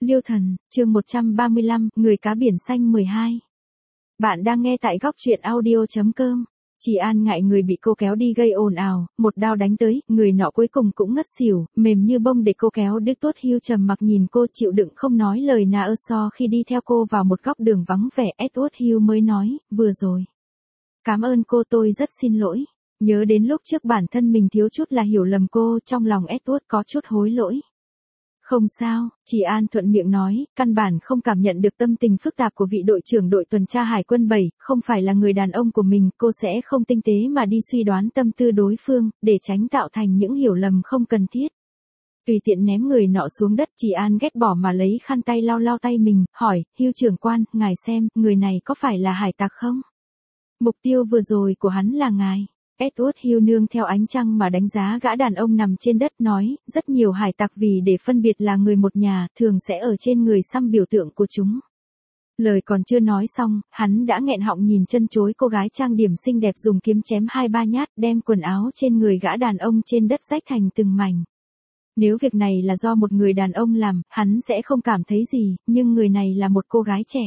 Liêu Thần, chương 135, Người cá biển xanh 12. Bạn đang nghe tại góc truyện audio.com. Chị An ngại người bị cô kéo đi gây ồn ào, một đao đánh tới, người nọ cuối cùng cũng ngất xỉu, mềm như bông để cô kéo đứt. Tốt Hill trầm mặc nhìn cô chịu đựng không nói lời nào so khi đi theo cô vào một góc đường vắng vẻ. Edward Hill mới nói, vừa rồi. Cảm ơn cô, tôi rất xin lỗi. Nhớ đến lúc trước bản thân mình thiếu chút là hiểu lầm cô, trong lòng Edward có chút hối lỗi. Không sao, chị An thuận miệng nói, căn bản không cảm nhận được tâm tình phức tạp của vị đội trưởng đội tuần tra Hải quân 7, không phải là người đàn ông của mình, cô sẽ không tinh tế mà đi suy đoán tâm tư đối phương, để tránh tạo thành những hiểu lầm không cần thiết. Tùy tiện ném người nọ xuống đất, chị An ghét bỏ mà lấy khăn tay lau lau tay mình, hỏi, Hill trưởng quan, ngài xem, người này có phải là hải tặc không? Mục tiêu vừa rồi của hắn là ngài. Edward Hill nương theo ánh trăng mà đánh giá gã đàn ông nằm trên đất nói, rất nhiều hải tặc vì để phân biệt là người một nhà, thường sẽ ở trên người xăm biểu tượng của chúng. Lời còn chưa nói xong, hắn đã nghẹn họng nhìn chân chối cô gái trang điểm xinh đẹp dùng kiếm chém 2-3 nhát, đem quần áo trên người gã đàn ông trên đất rách thành từng mảnh. Nếu việc này là do một người đàn ông làm, hắn sẽ không cảm thấy gì, nhưng người này là một cô gái trẻ.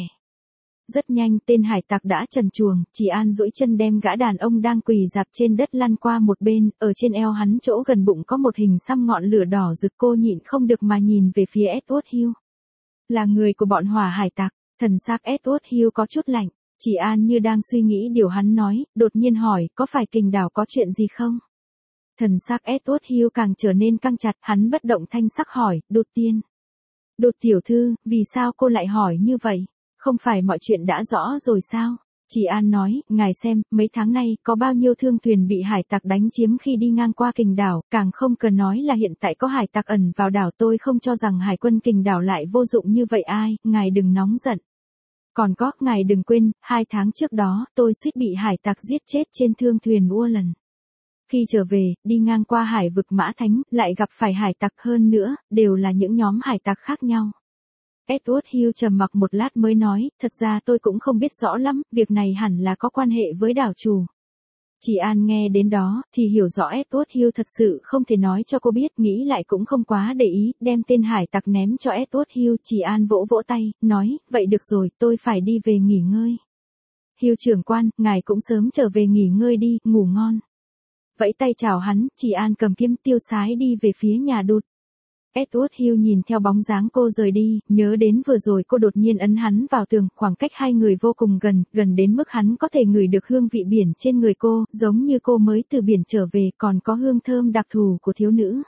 Rất nhanh tên hải tặc đã trần truồng, chị An duỗi chân đem gã đàn ông đang quỳ dạp trên đất lăn qua một bên, ở trên eo hắn chỗ gần bụng có một hình xăm ngọn lửa đỏ rực. Cô nhịn không được mà nhìn về phía Edward Hill. Là người của bọn hỏa hải tặc, thần xác Edward Hill có chút lạnh, chị An như đang suy nghĩ điều hắn nói, đột nhiên hỏi, có phải Kình đảo có chuyện gì không? Thần xác Edward Hill càng trở nên căng chặt, hắn bất động thanh sắc hỏi, Đột tiên. Đột tiểu thư, vì sao cô lại hỏi như vậy? Không phải mọi chuyện đã rõ rồi sao? Chị An nói, ngài xem, mấy tháng nay, có bao nhiêu thương thuyền bị hải tặc đánh chiếm khi đi ngang qua Kình đảo, càng không cần nói là hiện tại có hải tặc ẩn vào đảo. Tôi không cho rằng hải quân Kình đảo lại vô dụng như vậy ai, ngài đừng nóng giận. Còn có, ngài đừng quên, 2 tháng trước đó, tôi suýt bị hải tặc giết chết trên thương thuyền Ulan. Khi trở về, đi ngang qua hải vực Mã Thánh, lại gặp phải hải tặc hơn nữa, đều là những nhóm hải tặc khác nhau. Edward Hill trầm mặc một lát mới nói, thật ra tôi cũng không biết rõ lắm, việc này hẳn là có quan hệ với đảo chủ. Chị An nghe đến đó, thì hiểu rõ Edward Hill thật sự không thể nói cho cô biết, nghĩ lại cũng không quá để ý, đem tên hải tặc ném cho Edward Hill. Chị An vỗ vỗ tay, nói, vậy được rồi, tôi phải đi về nghỉ ngơi. Hill trưởng quan, ngài cũng sớm trở về nghỉ ngơi đi, ngủ ngon. Vẫy tay chào hắn, chị An cầm kiếm tiêu sái đi về phía nhà Đột. Edward Hill nhìn theo bóng dáng cô rời đi, nhớ đến vừa rồi cô đột nhiên ấn hắn vào tường, khoảng cách hai người vô cùng gần, gần đến mức hắn có thể ngửi được hương vị biển trên người cô, giống như cô mới từ biển trở về, còn có hương thơm đặc thù của thiếu nữ.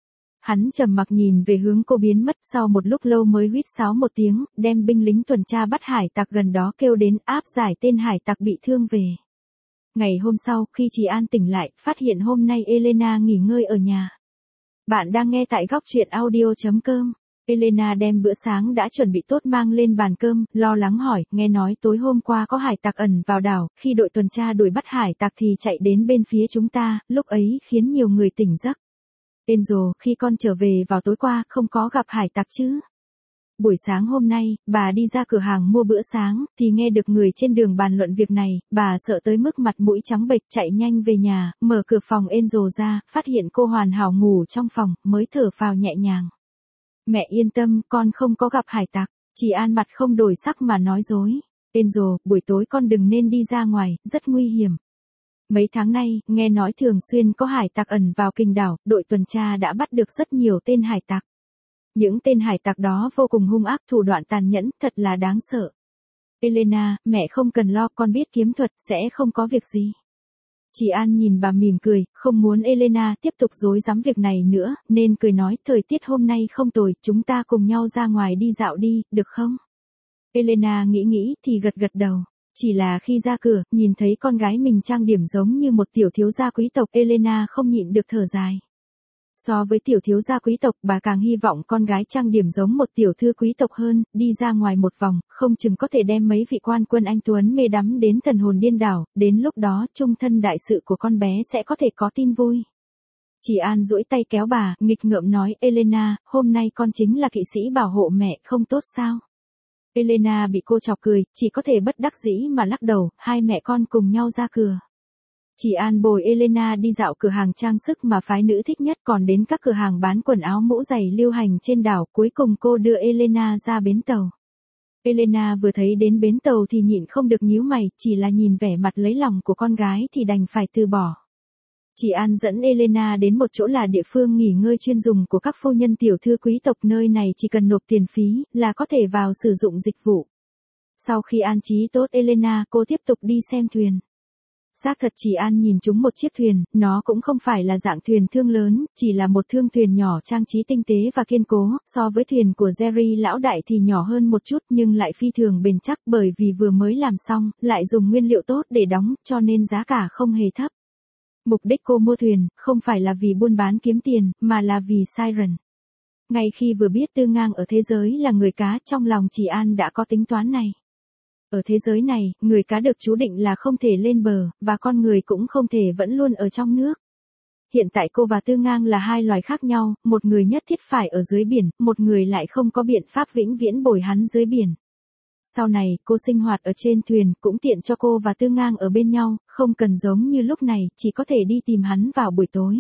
Hắn trầm mặc nhìn về hướng cô biến mất, sau một lúc lâu mới huýt sáo một tiếng, đem binh lính tuần tra bắt hải tặc gần đó kêu đến áp giải tên hải tặc bị thương về. Ngày hôm sau, khi chị An tỉnh lại, phát hiện hôm nay Elena nghỉ ngơi ở nhà. Bạn đang nghe tại góc truyện audio.com. Elena đem bữa sáng đã chuẩn bị tốt mang lên bàn cơm, lo lắng hỏi, nghe nói tối hôm qua có hải tặc ẩn vào đảo, khi đội tuần tra đuổi bắt hải tặc thì chạy đến bên phía chúng ta, lúc ấy khiến nhiều người tỉnh giấc. Angel, khi con trở về vào tối qua, không có gặp hải tặc chứ? Buổi sáng hôm nay, bà đi ra cửa hàng mua bữa sáng, thì nghe được người trên đường bàn luận việc này, bà sợ tới mức mặt mũi trắng bệch, chạy nhanh về nhà, mở cửa phòng Angel ra, phát hiện cô hoàn hảo ngủ trong phòng, mới thở phào nhẹ nhàng. Mẹ yên tâm, con không có gặp hải tặc. Chị An mặt không đổi sắc mà nói dối. Angel, buổi tối con đừng nên đi ra ngoài, rất nguy hiểm. Mấy tháng nay, nghe nói thường xuyên có hải tặc ẩn vào Kình đảo, đội tuần tra đã bắt được rất nhiều tên hải tặc. Những tên hải tặc đó vô cùng hung ác, thủ đoạn tàn nhẫn, thật là đáng sợ. Elena, mẹ không cần lo, con biết kiếm thuật, sẽ không có việc gì. Chị An nhìn bà mỉm cười, không muốn Elena tiếp tục dối dám việc này nữa, nên cười nói, thời tiết hôm nay không tồi, chúng ta cùng nhau ra ngoài đi dạo đi, được không? Elena nghĩ thì gật gật đầu. Chỉ là khi ra cửa, nhìn thấy con gái mình trang điểm giống như một tiểu thiếu gia quý tộc, Elena không nhịn được thở dài. So với tiểu thiếu gia quý tộc, bà càng hy vọng con gái trang điểm giống một tiểu thư quý tộc hơn, đi ra ngoài một vòng, không chừng có thể đem mấy vị quan quân anh tuấn mê đắm đến thần hồn điên đảo, đến lúc đó trung thân đại sự của con bé sẽ có thể có tin vui. Chị An duỗi tay kéo bà, nghịch ngợm nói, Elena, hôm nay con chính là kỵ sĩ bảo hộ mẹ, không tốt sao? Elena bị cô chọc cười, chỉ có thể bất đắc dĩ mà lắc đầu, hai mẹ con cùng nhau ra cửa. Chị An bồi Elena đi dạo cửa hàng trang sức mà phái nữ thích nhất, còn đến các cửa hàng bán quần áo mũ giày lưu hành trên đảo. Cuối cùng cô đưa Elena ra bến tàu. Elena vừa thấy đến bến tàu thì nhịn không được nhíu mày, chỉ là nhìn vẻ mặt lấy lòng của con gái thì đành phải từ bỏ. Chị An dẫn Elena đến một chỗ là địa phương nghỉ ngơi chuyên dùng của các phu nhân tiểu thư quý tộc, nơi này chỉ cần nộp tiền phí là có thể vào sử dụng dịch vụ. Sau khi an trí tốt Elena, cô tiếp tục đi xem thuyền. Xác thật chị An nhìn trúng một chiếc thuyền, nó cũng không phải là dạng thuyền thương lớn, chỉ là một thương thuyền nhỏ trang trí tinh tế và kiên cố, so với thuyền của Jerry lão đại thì nhỏ hơn một chút nhưng lại phi thường bền chắc, bởi vì vừa mới làm xong, lại dùng nguyên liệu tốt để đóng, cho nên giá cả không hề thấp. Mục đích cô mua thuyền, không phải là vì buôn bán kiếm tiền, mà là vì Siren. Ngay khi vừa biết Tư Ngang ở thế giới là người cá, trong lòng chị An đã có tính toán này. Ở thế giới này, người cá được chú định là không thể lên bờ, và con người cũng không thể vẫn luôn ở trong nước. Hiện tại cô và Tư Ngang là hai loài khác nhau, một người nhất thiết phải ở dưới biển, một người lại không có biện pháp vĩnh viễn bồi hắn dưới biển. Sau này, cô sinh hoạt ở trên thuyền, cũng tiện cho cô và Tư Ngang ở bên nhau, không cần giống như lúc này, chỉ có thể đi tìm hắn vào buổi tối.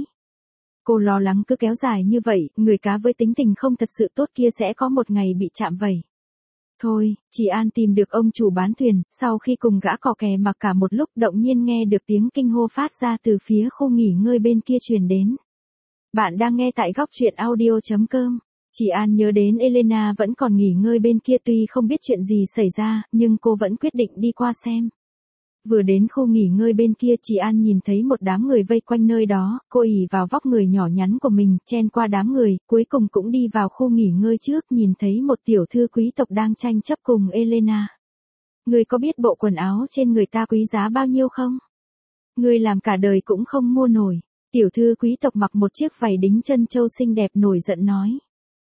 Cô lo lắng cứ kéo dài như vậy, người cá với tính tình không thật sự tốt kia sẽ có một ngày bị chạm vẩy. Thôi, chị An tìm được ông chủ bán thuyền, sau khi cùng gã cò kè mặc cả một lúc, đột nhiên nghe được tiếng kinh hô phát ra từ phía khu nghỉ ngơi bên kia truyền đến. Bạn đang nghe tại góc truyện audio.com. Chị An nhớ đến Elena vẫn còn nghỉ ngơi bên kia, tuy không biết chuyện gì xảy ra, nhưng cô vẫn quyết định đi qua xem. Vừa đến khu nghỉ ngơi bên kia, chị An nhìn thấy một đám người vây quanh nơi đó, cô ỷ vào vóc người nhỏ nhắn của mình, chen qua đám người, cuối cùng cũng đi vào khu nghỉ ngơi trước, nhìn thấy một tiểu thư quý tộc đang tranh chấp cùng Elena. Người có biết bộ quần áo trên người ta quý giá bao nhiêu không? Người làm cả đời cũng không mua nổi. Tiểu thư quý tộc mặc một chiếc váy đính chân châu xinh đẹp nổi giận nói.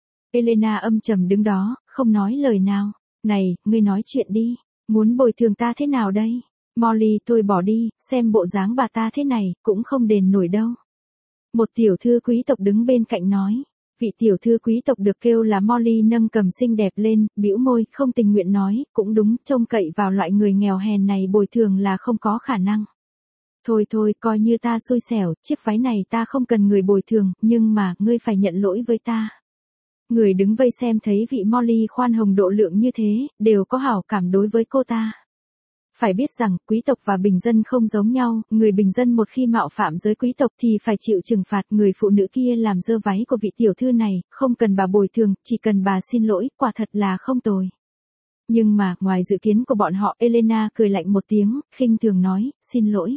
Elena âm trầm đứng đó, không nói lời nào. Này, ngươi nói chuyện đi, muốn bồi thường ta thế nào đây? Molly, thôi bỏ đi, xem bộ dáng bà ta thế này, cũng không đền nổi đâu. Một tiểu thư quý tộc đứng bên cạnh nói. Vị tiểu thư quý tộc được kêu là Molly nâng cầm xinh đẹp lên, bĩu môi, không tình nguyện nói, cũng đúng, trông cậy vào loại người nghèo hèn này bồi thường là không có khả năng. Thôi thôi, coi như ta xui xẻo, chiếc váy này ta không cần người bồi thường, nhưng mà, ngươi phải nhận lỗi với ta. Người đứng vây xem thấy vị Molly khoan hồng độ lượng như thế, đều có hảo cảm đối với cô ta. Phải biết rằng, quý tộc và bình dân không giống nhau, người bình dân một khi mạo phạm giới quý tộc thì phải chịu trừng phạt, người phụ nữ kia làm dơ váy của vị tiểu thư này, không cần bà bồi thường, chỉ cần bà xin lỗi, quả thật là không tồi. Nhưng mà, ngoài dự kiến của bọn họ, Elena cười lạnh một tiếng, khinh thường nói, xin lỗi.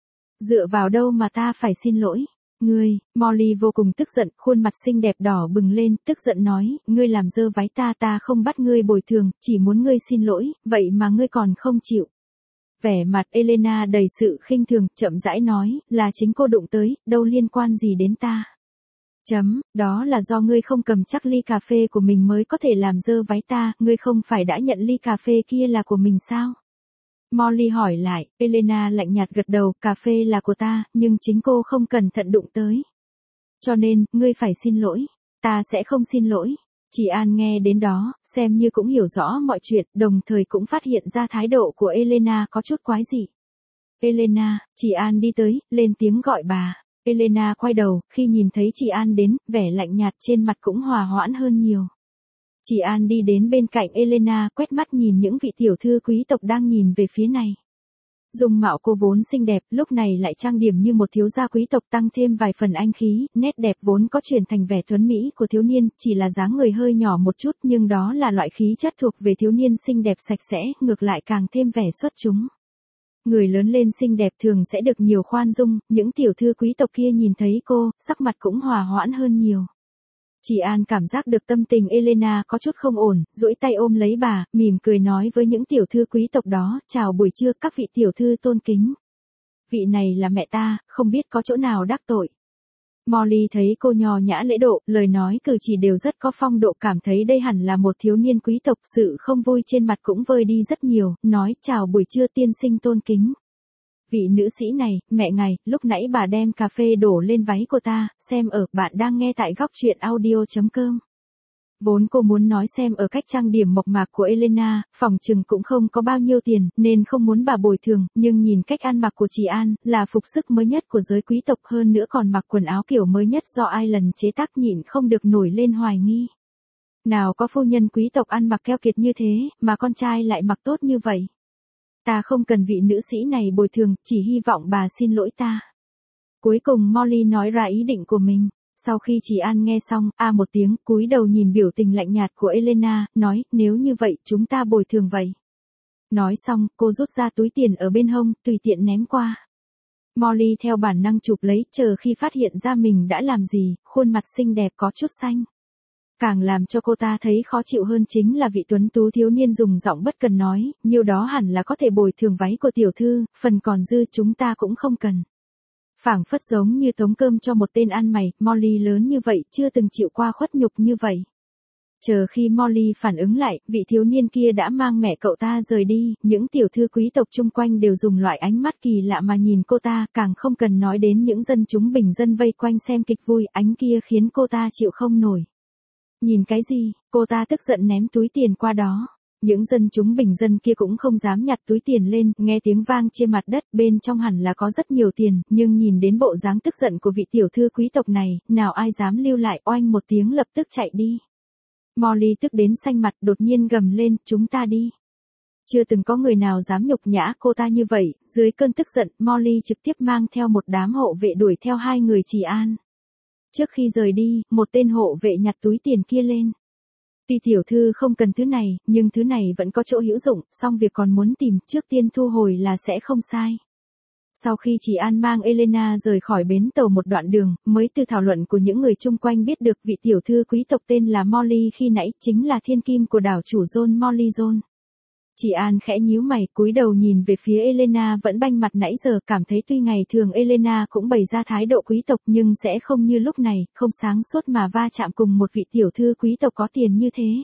Dựa vào đâu mà ta phải xin lỗi? Ngươi, Molly vô cùng tức giận, khuôn mặt xinh đẹp đỏ bừng lên, tức giận nói, ngươi làm dơ váy ta không bắt ngươi bồi thường, chỉ muốn ngươi xin lỗi, vậy mà ngươi còn không chịu. Vẻ mặt Elena đầy sự khinh thường, chậm rãi nói, là chính cô đụng tới, đâu liên quan gì đến ta. Đó là do ngươi không cầm chắc ly cà phê của mình mới có thể làm dơ váy ta, ngươi không phải đã nhận ly cà phê kia là của mình sao? Molly hỏi lại, Elena lạnh nhạt gật đầu, cà phê là của ta, nhưng chính cô không cẩn thận đụng tới. Cho nên, ngươi phải xin lỗi. Ta sẽ không xin lỗi. Chị An nghe đến đó, xem như cũng hiểu rõ mọi chuyện, đồng thời cũng phát hiện ra thái độ của Elena có chút quái dị. Elena, chị An đi tới, lên tiếng gọi bà. Elena quay đầu, khi nhìn thấy chị An đến, vẻ lạnh nhạt trên mặt cũng hòa hoãn hơn nhiều. Chị An đi đến bên cạnh Elena, quét mắt nhìn những vị tiểu thư quý tộc đang nhìn về phía này. Dung mạo cô vốn xinh đẹp, lúc này lại trang điểm như một thiếu gia quý tộc, tăng thêm vài phần anh khí, nét đẹp vốn có chuyển thành vẻ tuấn mỹ của thiếu niên, chỉ là dáng người hơi nhỏ một chút, nhưng đó là loại khí chất thuộc về thiếu niên xinh đẹp sạch sẽ, ngược lại càng thêm vẻ xuất chúng. Người lớn lên xinh đẹp thường sẽ được nhiều khoan dung, những tiểu thư quý tộc kia nhìn thấy cô, sắc mặt cũng hòa hoãn hơn nhiều. Chị An cảm giác được tâm tình Elena có chút không ổn, duỗi tay ôm lấy bà, mỉm cười nói với những tiểu thư quý tộc đó, chào buổi trưa các vị tiểu thư tôn kính. Vị này là mẹ ta, không biết có chỗ nào đắc tội. Molly thấy cô nho nhã lễ độ, lời nói cử chỉ đều rất có phong độ, cảm thấy đây hẳn là một thiếu niên quý tộc, sự không vui trên mặt cũng vơi đi rất nhiều, nói chào buổi trưa tiên sinh tôn kính. Vị nữ sĩ này, mẹ ngài, lúc nãy bà đem cà phê đổ lên váy của ta, xem ở, bạn đang nghe tại góc truyện audio.com. Vốn cô muốn nói xem ở cách trang điểm mộc mạc của Elena, phòng chừng cũng không có bao nhiêu tiền, nên không muốn bà bồi thường, nhưng nhìn cách ăn mặc của chị An, là phục sức mới nhất của giới quý tộc, hơn nữa còn mặc quần áo kiểu mới nhất do ai lần chế tác, nhịn không được nổi lên hoài nghi. Nào có phu nhân quý tộc ăn mặc keo kiệt như thế, mà con trai lại mặc tốt như vậy. Ta không cần vị nữ sĩ này bồi thường, chỉ hy vọng bà xin lỗi ta. Cuối cùng Molly nói ra ý định của mình. Sau khi chị An nghe xong, một tiếng, cúi đầu nhìn biểu tình lạnh nhạt của Elena, nói, nếu như vậy, chúng ta bồi thường vậy. Nói xong, cô rút ra túi tiền ở bên hông, tùy tiện ném qua. Molly theo bản năng chụp lấy, chờ khi phát hiện ra mình đã làm gì, khuôn mặt xinh đẹp có chút xanh. Càng làm cho cô ta thấy khó chịu hơn chính là vị tuấn tú thiếu niên dùng giọng bất cần nói, nhiêu đó hẳn là có thể bồi thường váy của tiểu thư, phần còn dư chúng ta cũng không cần. Phảng phất giống như tống cơm cho một tên ăn mày, Molly lớn như vậy chưa từng chịu qua khuất nhục như vậy. Chờ khi Molly phản ứng lại, vị thiếu niên kia đã mang mẹ cậu ta rời đi, những tiểu thư quý tộc chung quanh đều dùng loại ánh mắt kỳ lạ mà nhìn cô ta, càng không cần nói đến những dân chúng bình dân vây quanh xem kịch vui, ánh kia khiến cô ta chịu không nổi. Nhìn cái gì, cô ta tức giận ném túi tiền qua đó. Những dân chúng bình dân kia cũng không dám nhặt túi tiền lên, nghe tiếng vang trên mặt đất, bên trong hẳn là có rất nhiều tiền, nhưng nhìn đến bộ dáng tức giận của vị tiểu thư quý tộc này, nào ai dám lưu lại, oanh một tiếng lập tức chạy đi. Molly tức đến xanh mặt, đột nhiên gầm lên, chúng ta đi. Chưa từng có người nào dám nhục nhã cô ta như vậy, dưới cơn tức giận, Molly trực tiếp mang theo một đám hộ vệ đuổi theo hai người chị An. Trước khi rời đi, một tên hộ vệ nhặt túi tiền kia lên. Tuy tiểu thư không cần thứ này, nhưng thứ này vẫn có chỗ hữu dụng, xong việc còn muốn tìm, trước tiên thu hồi là sẽ không sai. Sau khi chị An mang Elena rời khỏi bến tàu một đoạn đường, mới từ thảo luận của những người chung quanh biết được vị tiểu thư quý tộc tên là Molly khi nãy chính là thiên kim của đảo chủ John Molly John. Chị An khẽ nhíu mày, cúi đầu nhìn về phía Elena vẫn banh mặt nãy giờ, cảm thấy tuy ngày thường Elena cũng bày ra thái độ quý tộc nhưng sẽ không như lúc này, không sáng suốt mà va chạm cùng một vị tiểu thư quý tộc có tiền như thế.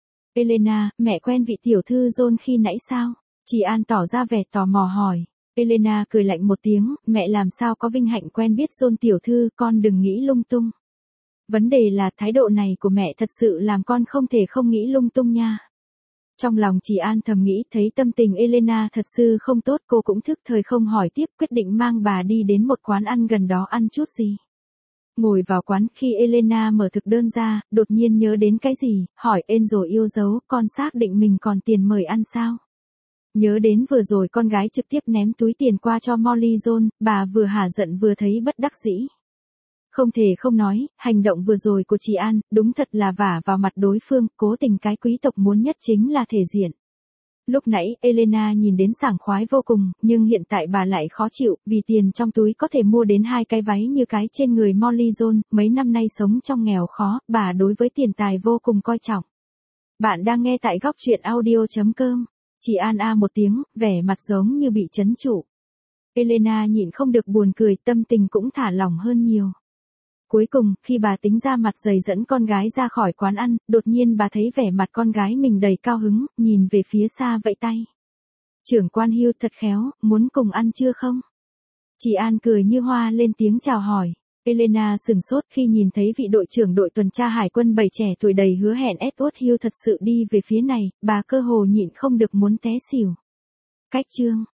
Elena, mẹ quen vị tiểu thư John khi nãy sao? Chị An tỏ ra vẻ tò mò hỏi. Elena cười lạnh một tiếng, mẹ làm sao có vinh hạnh quen biết John tiểu thư, con đừng nghĩ lung tung. Vấn đề là thái độ này của mẹ thật sự làm con không thể không nghĩ lung tung nha. Trong lòng chị An thầm nghĩ, thấy tâm tình Elena thật sự không tốt, cô cũng thức thời không hỏi tiếp, quyết định mang bà đi đến một quán ăn gần đó ăn chút gì. Ngồi vào quán, khi Elena mở thực đơn ra, đột nhiên nhớ đến cái gì, hỏi Angel yêu dấu, con xác định mình còn tiền mời ăn sao? Nhớ đến vừa rồi con gái trực tiếp ném túi tiền qua cho Molly John, bà vừa hả giận vừa thấy bất đắc dĩ. Không thể không nói, hành động vừa rồi của chị An, đúng thật là vả vào mặt đối phương, cố tình cái quý tộc muốn nhất chính là thể diện. Lúc nãy, Elena nhìn đến sảng khoái vô cùng, nhưng hiện tại bà lại khó chịu, vì tiền trong túi có thể mua đến 2 cái váy như cái trên người Molly John, mấy năm nay sống trong nghèo khó, bà đối với tiền tài vô cùng coi trọng. Bạn đang nghe tại góc truyện audio.com. Chị An một tiếng, vẻ mặt giống như bị trấn trụ. Elena nhịn không được buồn cười, tâm tình cũng thả lỏng hơn nhiều. Cuối cùng, khi bà tính ra mặt dày dẫn con gái ra khỏi quán ăn, đột nhiên bà thấy vẻ mặt con gái mình đầy cao hứng, nhìn về phía xa vẫy tay. Trưởng quan Hugh thật khéo, muốn cùng ăn chưa không? Chị An cười như hoa lên tiếng chào hỏi. Elena sửng sốt khi nhìn thấy vị đội trưởng đội tuần tra hải quân bầy trẻ tuổi đầy hứa hẹn Edward Hugh thật sự đi về phía này, bà cơ hồ nhịn không được muốn té xỉu. Cách chương